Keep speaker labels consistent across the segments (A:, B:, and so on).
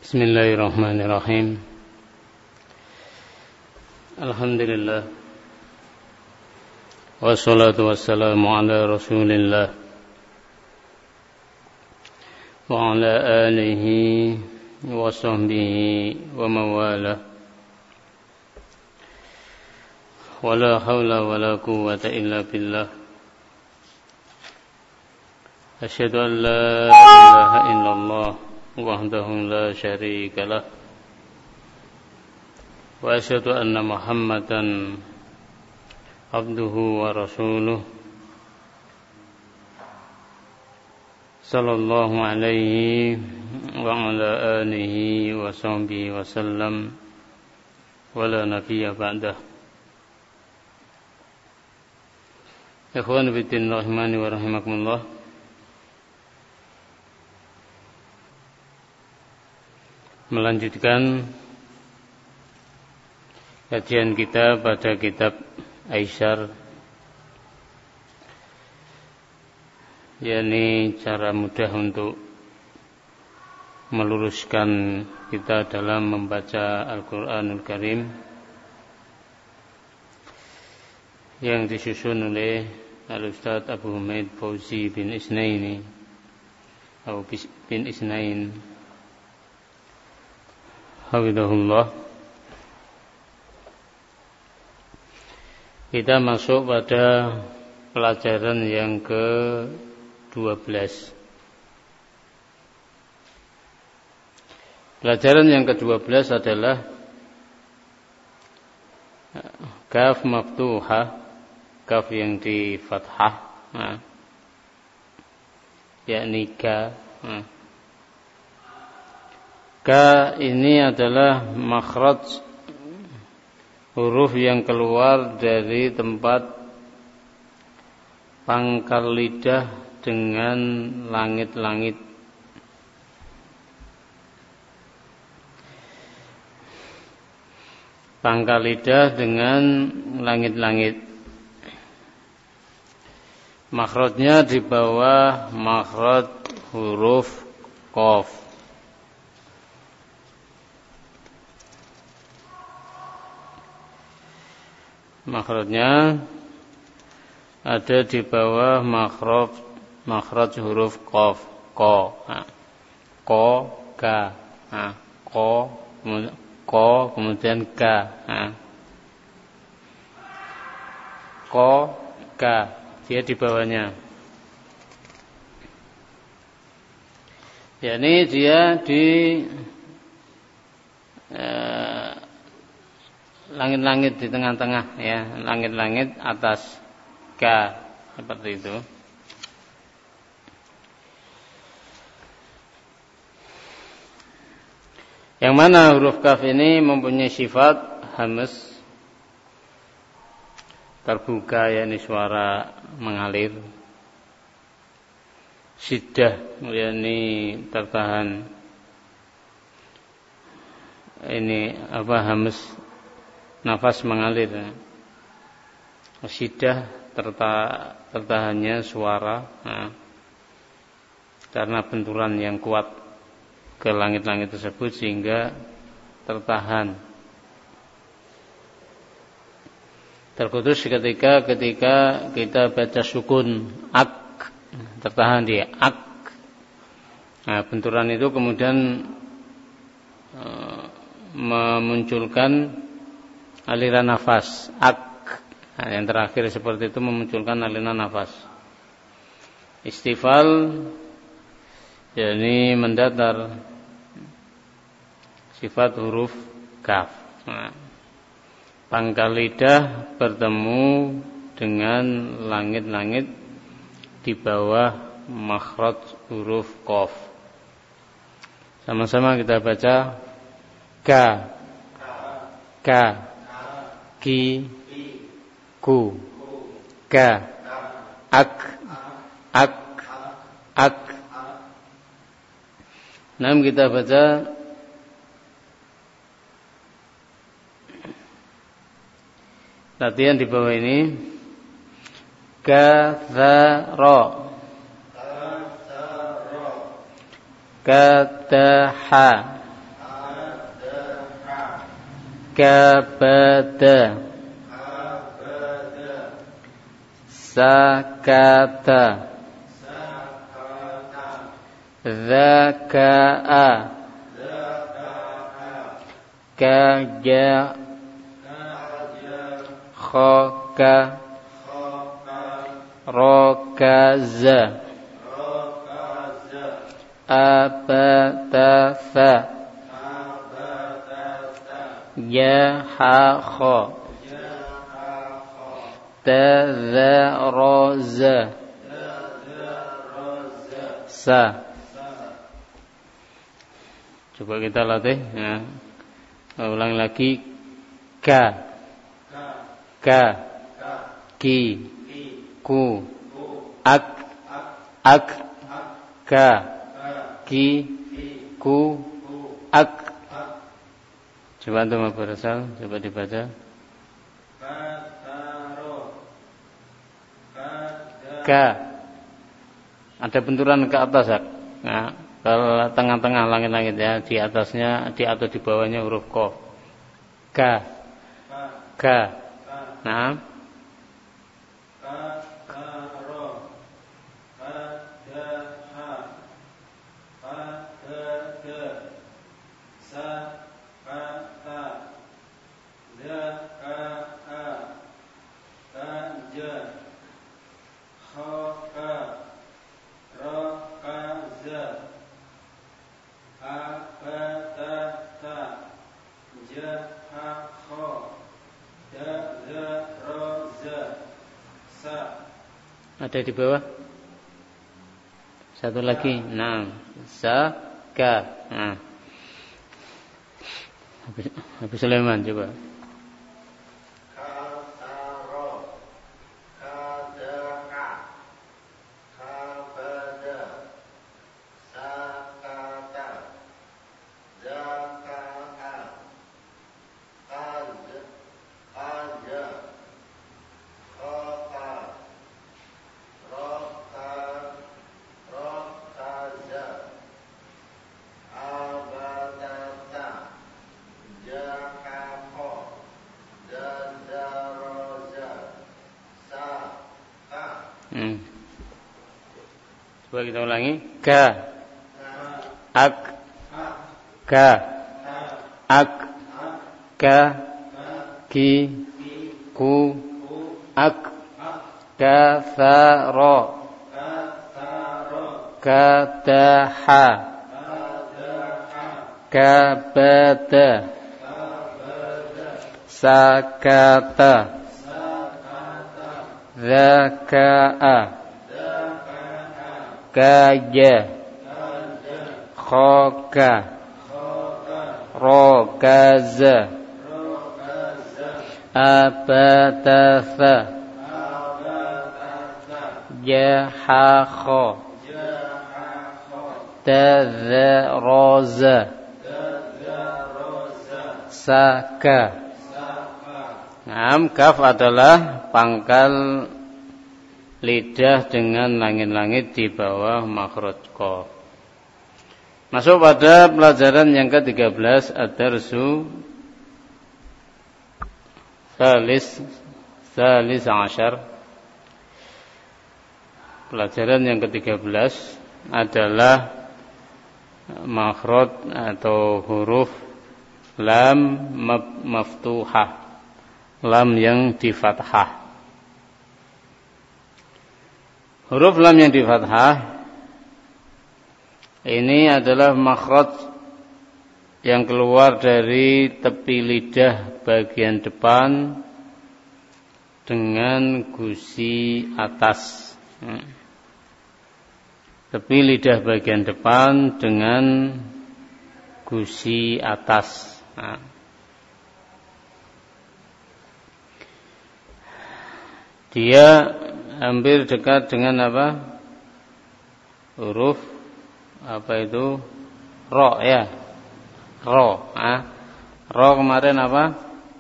A: Bismillahirrahmanirrahim. Alhamdulillah. Wassalatu wassalamu ala Rasulillah wa ala alihi wa sahbihi wa mawalah. Wala hawla wala quwwata illa billah. Asyhadu an la ilaha illallah wahdahu la syarika lah. Wa asyhadu anna Muhammadan abduhu wa rasuluh sallallahu alaihi wa ala alihi wa sahbihi wa sallam wa la nabiyya ba'dah. Ikhwan fillah rahimani wa rahimakumullah. Melanjutkan kajian kita pada kitab Aisyar, yakni cara mudah untuk meluruskan kita dalam membaca Al-Quranul Karim, yang disusun oleh Al-Ustadz Abu Humaid Fauzi bin Isnaini atau bin Isnain hafidhahullah. Kita masuk pada pelajaran yang ke-12. Pelajaran yang ke-12 adalah kaf maftuhah, kaf yang di fathah, yakni ka. Ka ini adalah makhraj huruf yang keluar dari tempat pangkal lidah dengan langit-langit. Pangkal lidah dengan langit-langit. Makhrajnya di bawah makhraj huruf qaf. Makhrajnya ada di bawah makhraj huruf qaf, ko, ko, ka, ko, kemudian ka, ko, ka, dia di bawahnya. Yani dia di langit-langit di tengah-tengah, ya, langit-langit atas ka, seperti itu. Yang mana huruf kaf ini mempunyai sifat hamas, terbuka, yakni suara mengalir. Syiddah, yakni tertahan. Ini hamas, nafas mengalir. Syiddah, tertahannya suara, karena benturan yang kuat ke langit-langit tersebut sehingga tertahan. Terputus ketika kita baca sukun ak, tertahan di ak. Nah, benturan itu kemudian memunculkan aliran nafas ak. Nah, yang terakhir seperti itu memunculkan aliran nafas. Istifal, yakni mendatar, sifat huruf kaf. Nah, pangkal lidah bertemu dengan langit-langit di bawah makhraj huruf qaf. Sama-sama kita baca ka, ka, ki, ku, ka, ak, ak, ak. Nah, kita baca latihan di bawah ini. Kathara, kataha, kabada sakata zaka'a kaja khoka rokaza abatasa jahakho tazaraza sa. Coba kita latih ya. Ulang lagi. Ka ki ku ak ka ki ku ak. Coba antum Abu Rasal, coba dibaca. Ka. Ada benturan ke atas ya. Nah, ke tengah-tengah langit-langit ya, di atasnya atau di bawahnya huruf qaf. Ka. Nah. Ada di bawah. Satu lagi. Nah, ka. Nah. Habis Sulaiman coba. Coba kita ulangi. Ka ak ka ak ka ki ku ak kathara kataha kabata sakata zaka'a kaja khoka rokaza abatasa jahakho tazaraza saka. Kaf adalah pangkal lidah dengan langit-langit di bawah makhraj qaf. Masuk pada pelajaran yang ke-13, ad-darsu Salis Ashar. Pelajaran yang ke-13 adalah makhraj atau huruf lam maftuhah, lam yang di fathah. Huruf lam yang di fathah ini adalah makhraj yang keluar dari tepi lidah bagian depan dengan gusi atas. Tepi lidah bagian depan dengan gusi atas. Dia hampir dekat dengan apa? Huruf apa itu? Ro ya. Ro. Ro kemarin apa?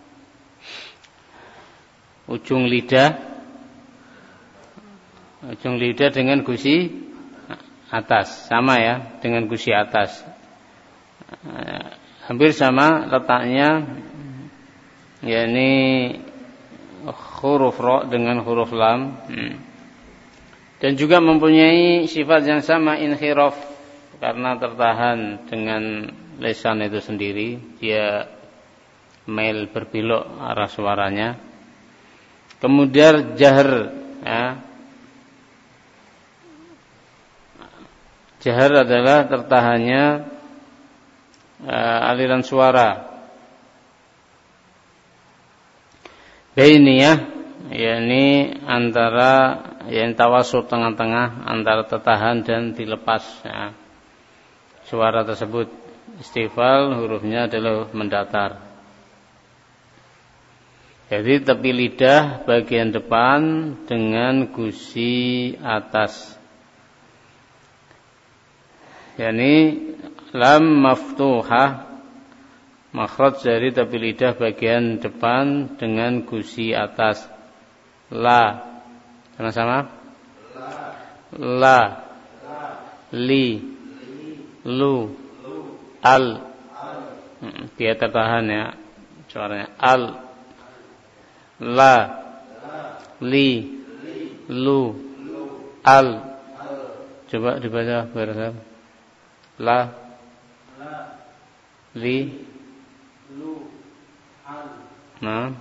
A: Ujung lidah. Ujung lidah dengan gusi atas. Sama ya, dengan gusi atas. Hampir sama letaknya yakni huruf ra dengan huruf lam. Dan juga mempunyai sifat yang sama, inhiraf, karena tertahan dengan lisan itu sendiri, dia mail berbelok arah suaranya. Kemudian jahr, ya. Jahr adalah tertahannya aliran suara. Bainiyah, yakni antara yang tawasud, tengah-tengah antara tertahan dan dilepas, ya. Suara tersebut. Istifal hurufnya adalah mendatar. Jadi tepi lidah bagian depan dengan gusi atas. Yani lam maftuhah, makhraj dari tepi lidah bagian depan dengan gusi atas. La, sama-sama. La, li, lu, al. Dia tertahan, ya, suaranya. Al, la, li, lu, al. Coba dibaca bersama. La, li, lu, al. Nah,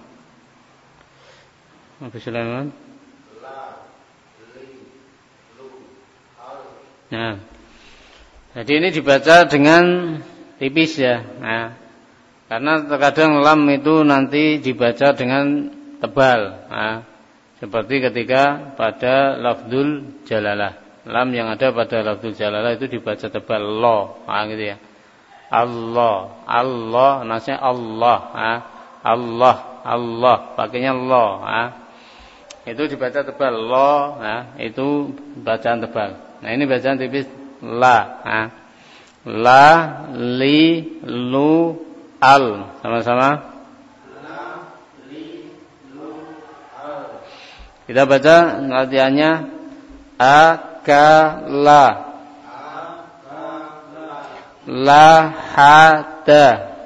A: Abu Sulaiman. La, li, lu, al. Nah, jadi ini dibaca dengan tipis, ya. Nah, karena terkadang lam itu nanti dibaca dengan tebal. Nah, seperti ketika pada lafdzul jalalah. Lam yang ada pada lafdzul jalalah itu dibaca tebal, lo, gitu ya. Allah, Allah, nasnya Allah, Allah, Allah, pakainya lo, itu dibaca tebal, lo, itu bacaan tebal. Nah, ini bacaan tipis, la, la, li, lu, al, sama-sama. La, li, lu, al. Kita baca latihannya, akala, lahada,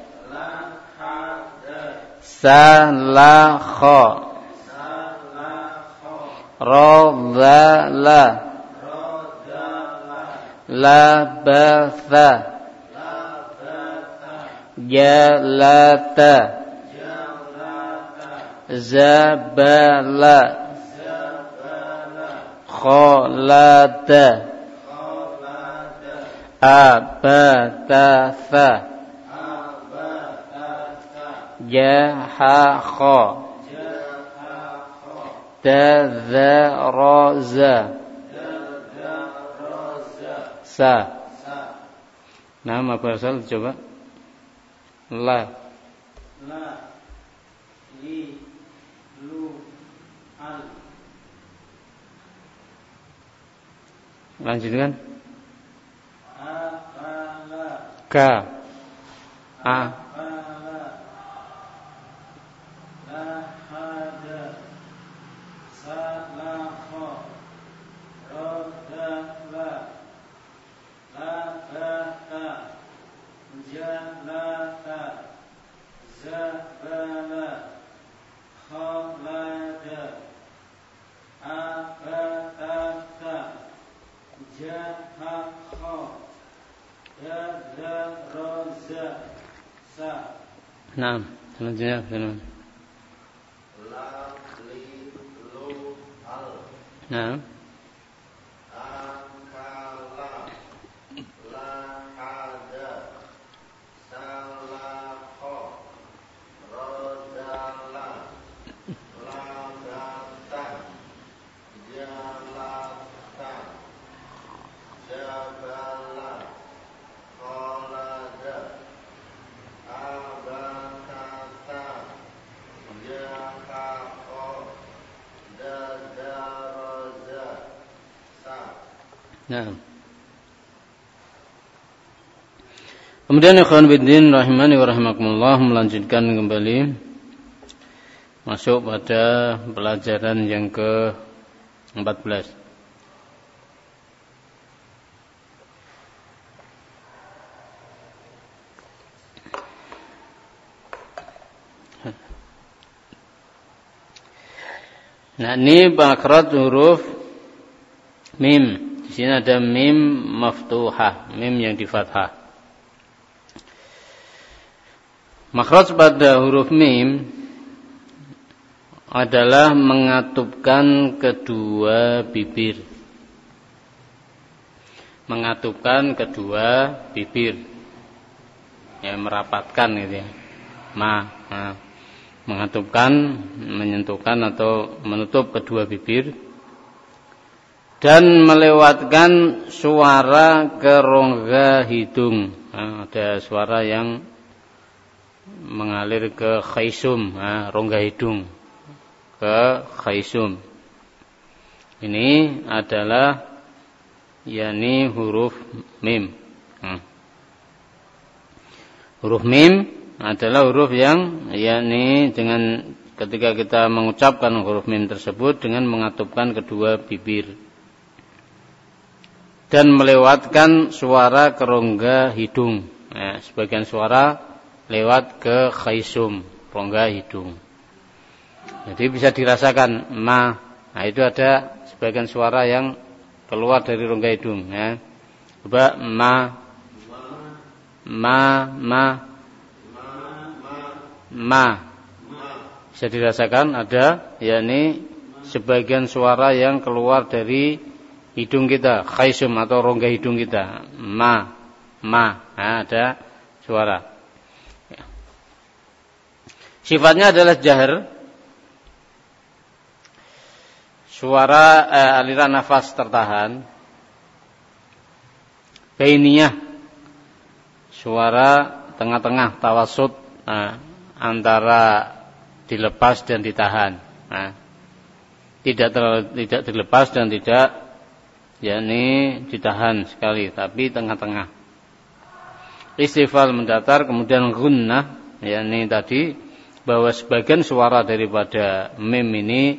A: salakha, radala, labatha, jalata, zabala, kholada, abatatha, jahakha, tadzaraza, sa. Nama berasal coba. La, li, lu, al. Lanjutkan. Ka, a, lahada, salakha, radala, labata, jalata, zabala, khalada, abatata, jahakha, tadzaraza, sa. Nah, selanjutnya firman. La, li, lu, al. Nah. Akala, lahada, salakha, radala, labata, jalata, jabala, khalada, abatata, jahakha, tadzaraza, sa. Nah. Kemudian ikhwan fillah rahimani wa rahimakumullah, melanjutkan kembali masuk pada pelajaran yang ke-14. Nah, ini makhraj huruf mim. Di sini ada mim maftuhah, mim yang di fathah. Makhraj pada huruf mim adalah mengatupkan kedua bibir. Mengatupkan kedua bibir. Ya, merapatkan gitu ya. Mengatupkan, menyentuhkan atau menutup kedua bibir dan melewatkan suara ke rongga hidung. Ada suara yang mengalir ke khaisum, rongga hidung, ke khaisum. Ini adalah yakni huruf mim. Huruf mim adalah huruf yang yakni dengan ketika kita mengucapkan huruf mim tersebut dengan mengatupkan kedua bibir dan melewatkan suara ke rongga hidung. Sebagian suara lewat ke khaisum, rongga hidung. Jadi bisa dirasakan itu ada sebagian suara yang keluar dari rongga hidung ya. Coba bisa dirasakan ada yakni sebagian suara yang keluar dari hidung kita, khaisum atau rongga hidung kita. Ada suara. Sifatnya adalah jahar. Suara aliran nafas tertahan. Bainiyah. Suara tengah-tengah tawasud antara dilepas dan ditahan. Tidak dilepas dan tidak yakni ditahan sekali, tapi tengah-tengah. Istifal mendatar, kemudian gunnah, yakni tadi bahwa sebagian suara daripada mim ini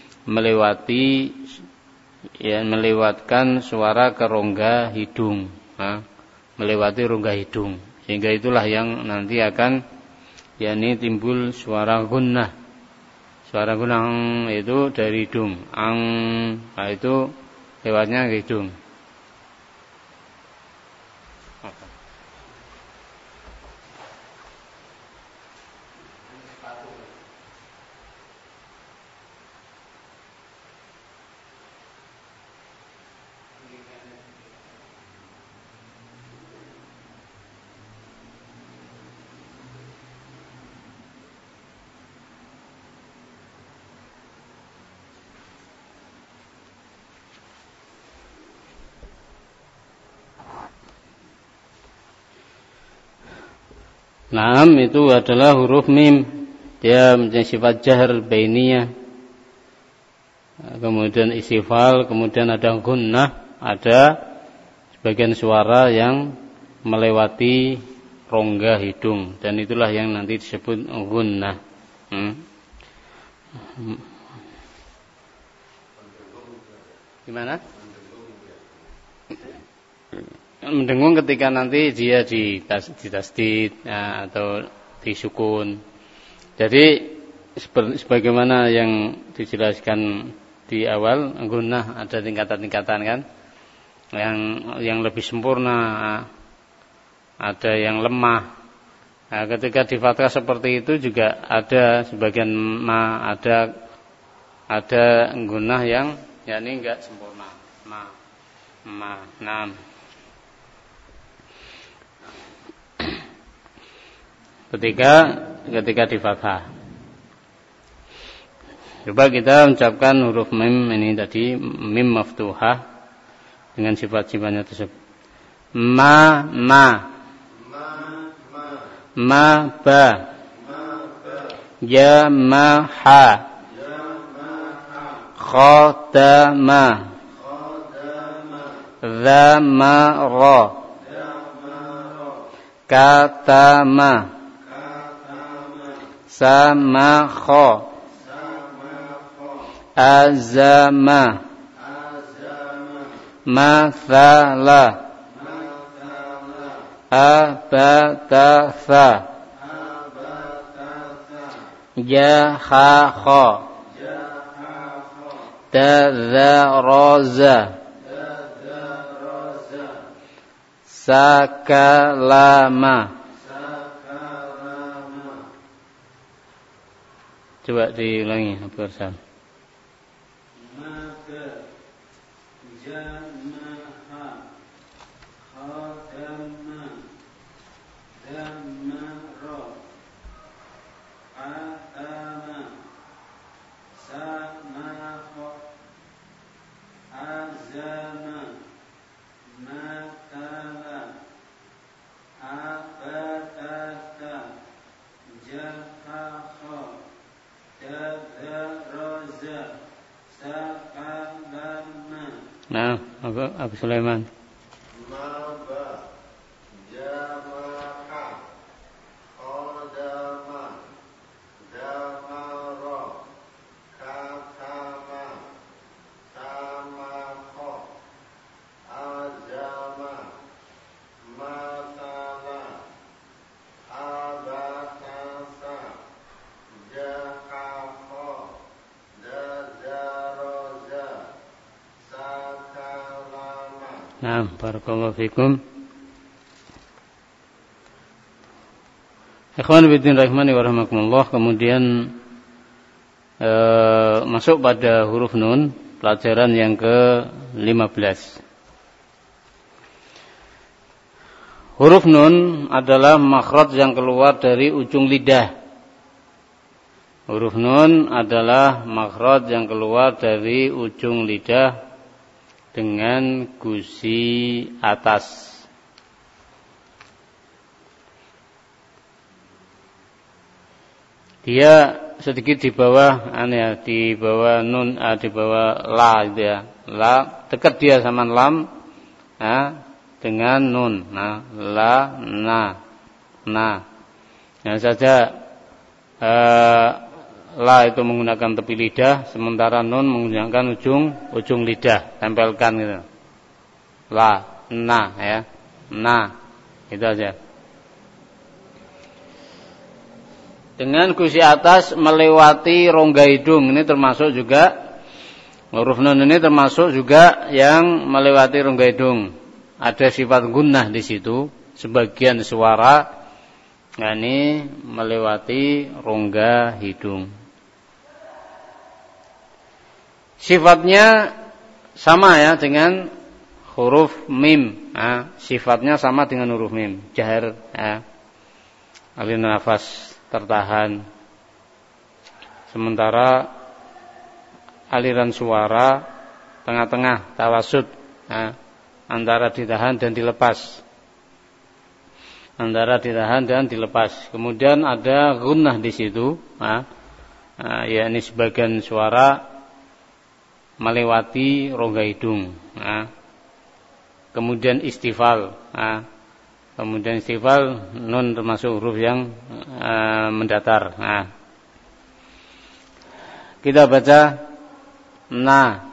A: melewatkan suara ke rongga hidung, melewati rongga hidung, sehingga itulah yang nanti akan yakni timbul suara gunnah. Suara gunnah itu dari hidung, itu lewatnya ke hidung. Naam, itu adalah huruf mim. Dia mempunyai sifat jahr bainiyah. Kemudian istifal, kemudian ada gunnah, ada sebagian suara yang melewati rongga hidung, dan itulah yang nanti disebut gunnah. Gimana? Mendengung ketika nanti dia ditasdid atau disukun. Jadi sebagaimana yang dijelaskan di awal, gunnah ada tingkatan-tingkatan kan. Yang lebih sempurna, ada yang lemah. Ketika di fathah seperti itu juga ada sebagian ada gunnah yang yakni enggak sempurna. Ketika di fathah. Coba kita ucapkan huruf mim ini tadi, mim maftuhah dengan sifat-sifatnya tersebut. Ma ba, ya ma ha, khatama, za ma ra, katama, sama kho, azama, mathala, abatatha, jahaha, tadzaraza, sakalama. Coba diulangi Abu Arsal.
B: Maka jamaha khadama damara atama samaha azama matala abatata jahaha tadzaraza sakalama.
A: Nah, Abu Sulaiman.
C: Maba jamaha qadama damara katama samaqa azama matala abatasa jahaha dadzaraza sakalama.
A: Nah, barakallahu fikum. Ikhwan fillah rahimani wa rahmakumullah. Kemudian masuk pada huruf nun, pelajaran yang ke-15. Huruf nun adalah makhraj yang keluar dari ujung lidah. Huruf nun adalah makhraj yang keluar dari ujung lidah dengan gusi atas. Dia sedikit di bawah di bawah nun, di bawah la gitu ya. La dekat dia sama lam dengan nun. Nah, la na. Yang saja la itu menggunakan tepi lidah, sementara nun menggunakan ujung lidah, tempelkan gitu. La, na ya. Na. Itu aja. Dengan gusi atas melewati rongga hidung, ini termasuk juga huruf nun ini termasuk juga yang melewati rongga hidung. Ada sifat gunnah di situ, sebagian suara ini melewati rongga hidung. Sifatnya sama ya dengan huruf mim. Sifatnya sama dengan huruf mim. Jahar, aliran nafas tertahan. Sementara aliran suara tengah-tengah, tawasud, antara ditahan dan dilepas. Antara ditahan dan dilepas. Kemudian ada gunnah di situ, yakni sebagian suara melewati rongga hidung. Kemudian istifal. Kemudian istifal nun termasuk huruf yang mendatar. Kita baca na,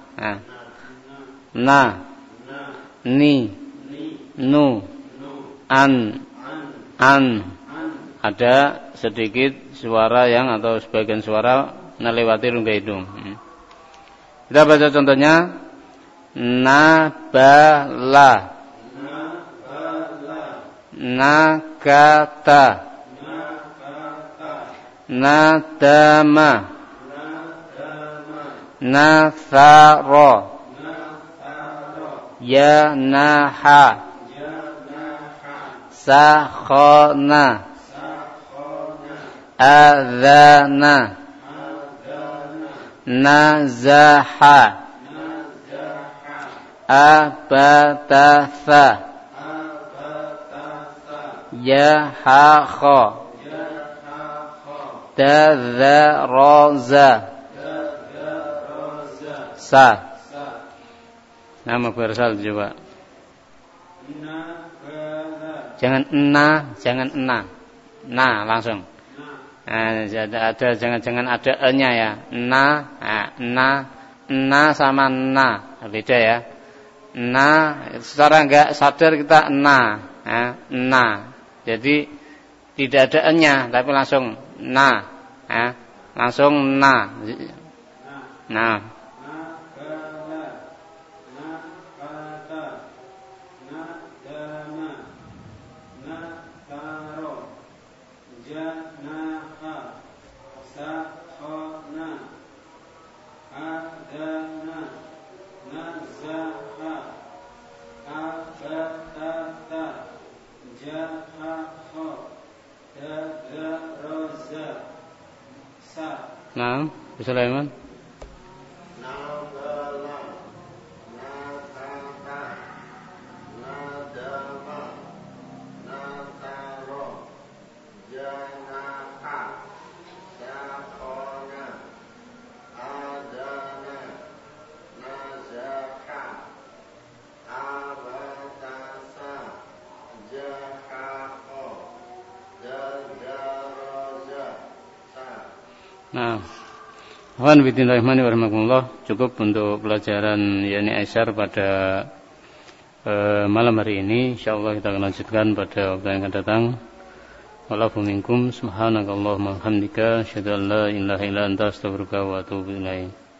A: ni, nu, an. Ada sedikit suara yang atau sebagian suara melewati rongga hidung. Kita baca contohnya nabala, nakata, nadama, nathara, yanaha, sakhana, adzana, nazaha, abatatha, yahakha, tadzaraza, sa. Nama bersal coba. Jangan ena. Na langsung. Jangan ada e-nya ya. Na sama na beda ya. Na secara enggak sadar kita na. Jadi tidak ada e-nya tapi langsung na. Langsung na. Nah. Nah, Sulaiman.
C: Nabala, natata, nadama, nataro, janaka, sakona, adana, nazaka, abatasa, jahako, dadaroja, sa.
A: Nah, Bismillahirrahmanirrahim. Cukup untuk pelajaran Yani Aisyar pada malam hari ini. InsyaAllah kita akan lanjutkan pada waktu yang akan datang. Wallahu minkum subhanakallahumma hamdika asyhadu an la ilaha illa anta astaghfiruka wa atubu ilaik.